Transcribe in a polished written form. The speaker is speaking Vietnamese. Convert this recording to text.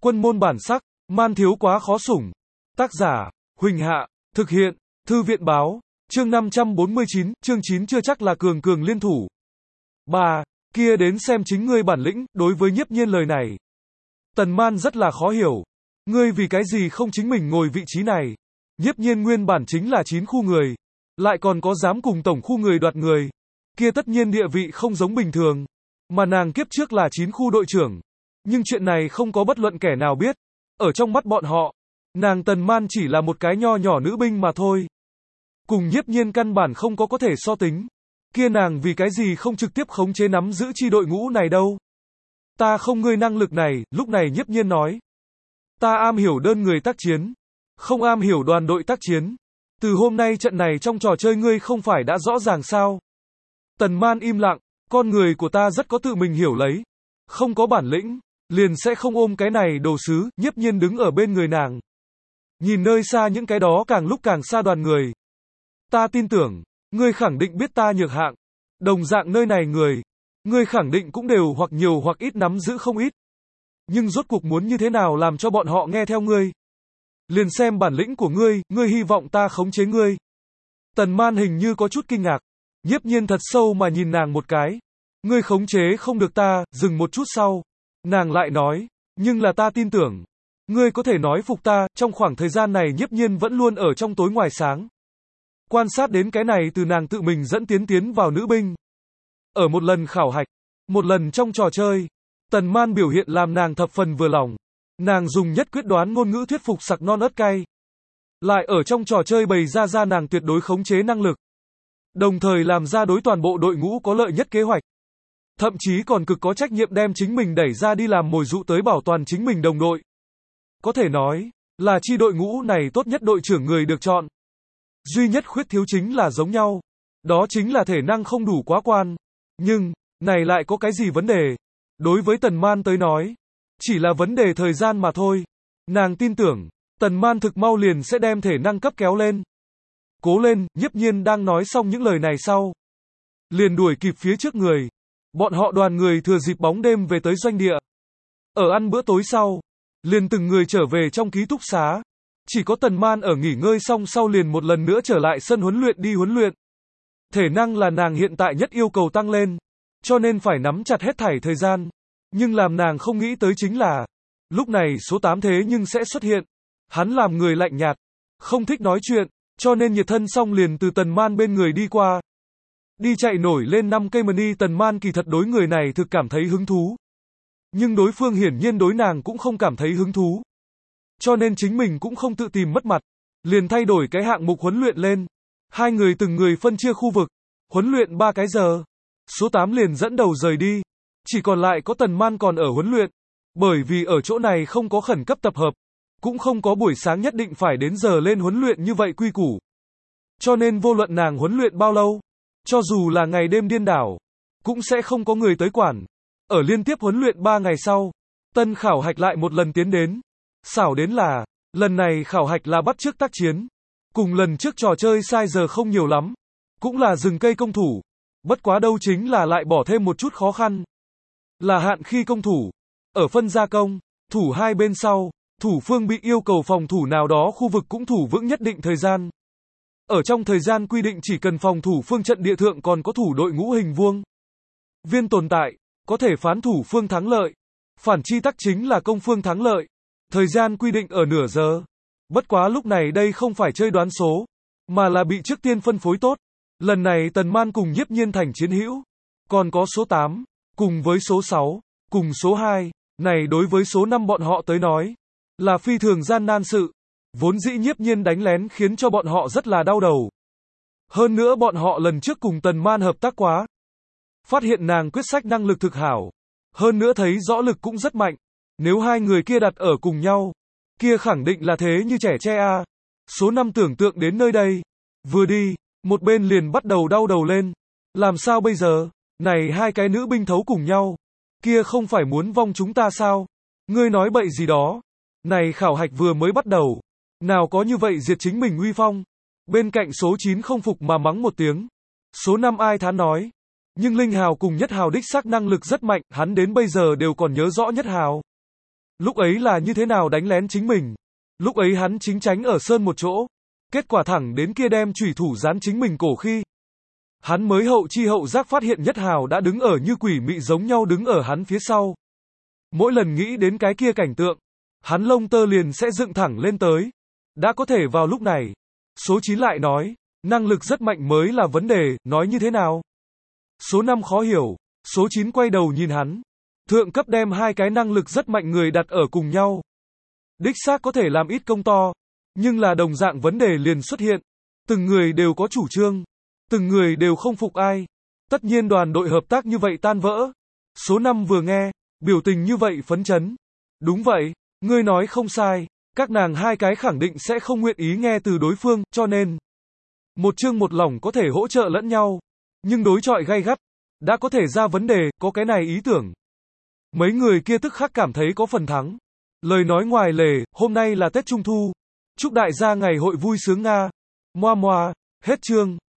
Quân môn bản sắc, man thiếu quá khó sủng. Tác giả, Huỳnh Hạ, thực hiện, Thư viện báo, chương 549, chương 9 chưa chắc là cường cường liên thủ. 3. Kia đến xem chính ngươi bản lĩnh, đối với Nhiếp Nhiên lời này. Tần Man rất là khó hiểu. Ngươi vì cái gì không chính mình ngồi vị trí này? Nhiếp Nhiên nguyên bản chính là 9 khu người. Lại còn có dám cùng tổng khu người đoạt người. Kia tất nhiên địa vị không giống bình thường. Mà nàng kiếp trước là 9 khu đội trưởng. Nhưng chuyện này không có bất luận kẻ nào biết. Ở trong mắt bọn họ, nàng Tần Man chỉ là một cái nho nhỏ nữ binh mà thôi. Cùng Nhiếp Nhiên căn bản không có thể so tính. Kia nàng vì cái gì không trực tiếp khống chế nắm giữ chi đội ngũ này đâu? Ta không ngươi năng lực này, lúc này Nhiếp Nhiên nói. Ta am hiểu đơn người tác chiến, không am hiểu đoàn đội tác chiến. Từ hôm nay trận này trong trò chơi ngươi không phải đã rõ ràng sao? Tần Man im lặng, con người của ta rất có tự mình hiểu lấy. Không có bản lĩnh, liền sẽ không ôm cái này đồ sứ. Nhiếp Nhiên đứng ở bên người nàng. Nhìn nơi xa những cái đó càng lúc càng xa đoàn người. Ta tin tưởng, ngươi khẳng định biết ta nhược hạng. Đồng dạng nơi này người, ngươi khẳng định cũng đều hoặc nhiều hoặc ít nắm giữ không ít. Nhưng rốt cuộc muốn như thế nào làm cho bọn họ nghe theo ngươi? Liền xem bản lĩnh của ngươi hy vọng ta khống chế ngươi. Tần Man hình như có chút kinh ngạc. Nhiếp Nhiên thật sâu mà nhìn nàng một cái. Ngươi khống chế không được ta, dừng một chút sau. Nàng lại nói, nhưng là ta tin tưởng. Ngươi có thể nói phục ta, trong khoảng thời gian này Nhiếp Nhiên vẫn luôn ở trong tối ngoài sáng. Quan sát đến cái này từ nàng tự mình dẫn tiến vào nữ binh. Ở một lần khảo hạch, một lần trong trò chơi, Tần Man biểu hiện làm nàng thập phần vừa lòng. Nàng dùng nhất quyết đoán ngôn ngữ thuyết phục sặc non ớt cay. Lại ở trong trò chơi bày ra nàng tuyệt đối khống chế năng lực. Đồng thời làm ra đối toàn bộ đội ngũ có lợi nhất kế hoạch. Thậm chí còn cực có trách nhiệm đem chính mình đẩy ra đi làm mồi dụ tới bảo toàn chính mình đồng đội. Có thể nói, là chi đội ngũ này tốt nhất đội trưởng người được chọn. Duy nhất khuyết thiếu chính là giống nhau. Đó chính là thể năng không đủ quá quan. Nhưng, này lại có cái gì vấn đề? Đối với Tần Man tới nói, chỉ là vấn đề thời gian mà thôi. Nàng tin tưởng, Tần Man thực mau liền sẽ đem thể năng cấp kéo lên. Cố lên, Nhiếp Nhiên đang nói xong những lời này sau. Liền đuổi kịp phía trước người. Bọn họ đoàn người thừa dịp bóng đêm về tới doanh địa. Ở ăn bữa tối sau, liền từng người trở về trong ký túc xá. Chỉ có Tần Man ở nghỉ ngơi xong sau liền một lần nữa trở lại sân huấn luyện đi huấn luyện. Thể năng là nàng hiện tại nhất yêu cầu tăng lên, cho nên phải nắm chặt hết thảy thời gian. Nhưng làm nàng không nghĩ tới chính là, lúc này số 8 thế nhưng sẽ xuất hiện. Hắn làm người lạnh nhạt, không thích nói chuyện, cho nên nhiệt thân xong liền từ Tần Man bên người đi qua. Đi chạy nổi lên 5 cây mini. Tần Man kỳ thật đối người này thực cảm thấy hứng thú. Nhưng đối phương hiển nhiên đối nàng cũng không cảm thấy hứng thú. Cho nên chính mình cũng không tự tìm mất mặt. Liền thay đổi cái hạng mục huấn luyện lên. Hai người từng người phân chia khu vực. Huấn luyện 3 cái giờ. Số 8 liền dẫn đầu rời đi. Chỉ còn lại có Tần Man còn ở huấn luyện. Bởi vì ở chỗ này không có khẩn cấp tập hợp. Cũng không có buổi sáng nhất định phải đến giờ lên huấn luyện như vậy quy củ. Cho nên vô luận nàng huấn luyện bao lâu, cho dù là ngày đêm điên đảo, cũng sẽ không có người tới quản. Ở liên tiếp huấn luyện 3 ngày sau, tân khảo hạch lại một lần tiến đến. Xảo đến là, lần này khảo hạch là bắt chước tác chiến. Cùng lần trước trò chơi sai giờ không nhiều lắm. Cũng là rừng cây công thủ. Bất quá đâu chính là lại bỏ thêm một chút khó khăn. Là hạn khi công thủ. Ở phân gia công, thủ hai bên sau, thủ phương bị yêu cầu phòng thủ nào đó khu vực cũng thủ vững nhất định thời gian. Ở trong thời gian quy định chỉ cần phòng thủ phương trận địa thượng còn có thủ đội ngũ hình vuông. Viên tồn tại, có thể phán thủ phương thắng lợi. Phản chi tắc chính là công phương thắng lợi. Thời gian quy định ở nửa giờ. Bất quá lúc này đây không phải chơi đoán số, mà là bị trước tiên phân phối tốt. Lần này Tần Man cùng Nhiếp Nhiên thành chiến hữu. Còn có số 8, cùng với số 6, cùng số 2, này đối với số 5 bọn họ tới nói, là phi thường gian nan sự. Vốn dĩ Nhiếp Nhiên đánh lén khiến cho bọn họ rất là đau đầu. Hơn nữa bọn họ lần trước cùng Tần Man hợp tác quá. Phát hiện nàng quyết sách năng lực thực hảo. Hơn nữa thấy rõ lực cũng rất mạnh. Nếu hai người kia đặt ở cùng nhau, kia khẳng định là thế như trẻ tre a. Số 5 tưởng tượng đến nơi đây. Vừa đi, một bên liền bắt đầu đau đầu lên. Làm sao bây giờ? Này hai cái nữ binh thấu cùng nhau. Kia không phải muốn vong chúng ta sao? Ngươi nói bậy gì đó. Này khảo hạch vừa mới bắt đầu. Nào có như vậy diệt chính mình uy phong. Bên cạnh số 9 không phục mà mắng một tiếng. Số 5 ai thán nói. Nhưng Linh Hào cùng Nhất Hào đích xác năng lực rất mạnh. Hắn đến bây giờ đều còn nhớ rõ Nhất Hào. Lúc ấy là như thế nào đánh lén chính mình. Lúc ấy hắn chính tránh ở sơn một chỗ. Kết quả thẳng đến kia đem chủy thủ dán chính mình cổ khi. Hắn mới hậu chi hậu giác phát hiện Nhất Hào đã đứng ở như quỷ mị giống nhau đứng ở hắn phía sau. Mỗi lần nghĩ đến cái kia cảnh tượng, hắn lông tơ liền sẽ dựng thẳng lên tới. Đã có thể vào lúc này. Số 9 lại nói, năng lực rất mạnh mới là vấn đề, nói như thế nào? Số 5 khó hiểu, số 9 quay đầu nhìn hắn. Thượng cấp đem hai cái năng lực rất mạnh người đặt ở cùng nhau. Đích xác có thể làm ít công to, nhưng là đồng dạng vấn đề liền xuất hiện. Từng người đều có chủ trương, từng người đều không phục ai. Tất nhiên đoàn đội hợp tác như vậy tan vỡ. Số 5 vừa nghe, biểu tình như vậy phấn chấn. Đúng vậy, ngươi nói không sai, các nàng hai cái khẳng định sẽ không nguyện ý nghe từ đối phương, cho nên một chương một lỏng có thể hỗ trợ lẫn nhau, nhưng đối chọi gay gắt, đã có thể ra vấn đề, có cái này ý tưởng. Mấy người kia tức khắc cảm thấy có phần thắng. Lời nói ngoài lề, hôm nay là Tết Trung Thu. Chúc đại gia ngày hội vui sướng Nga. Moa moa, hết chương.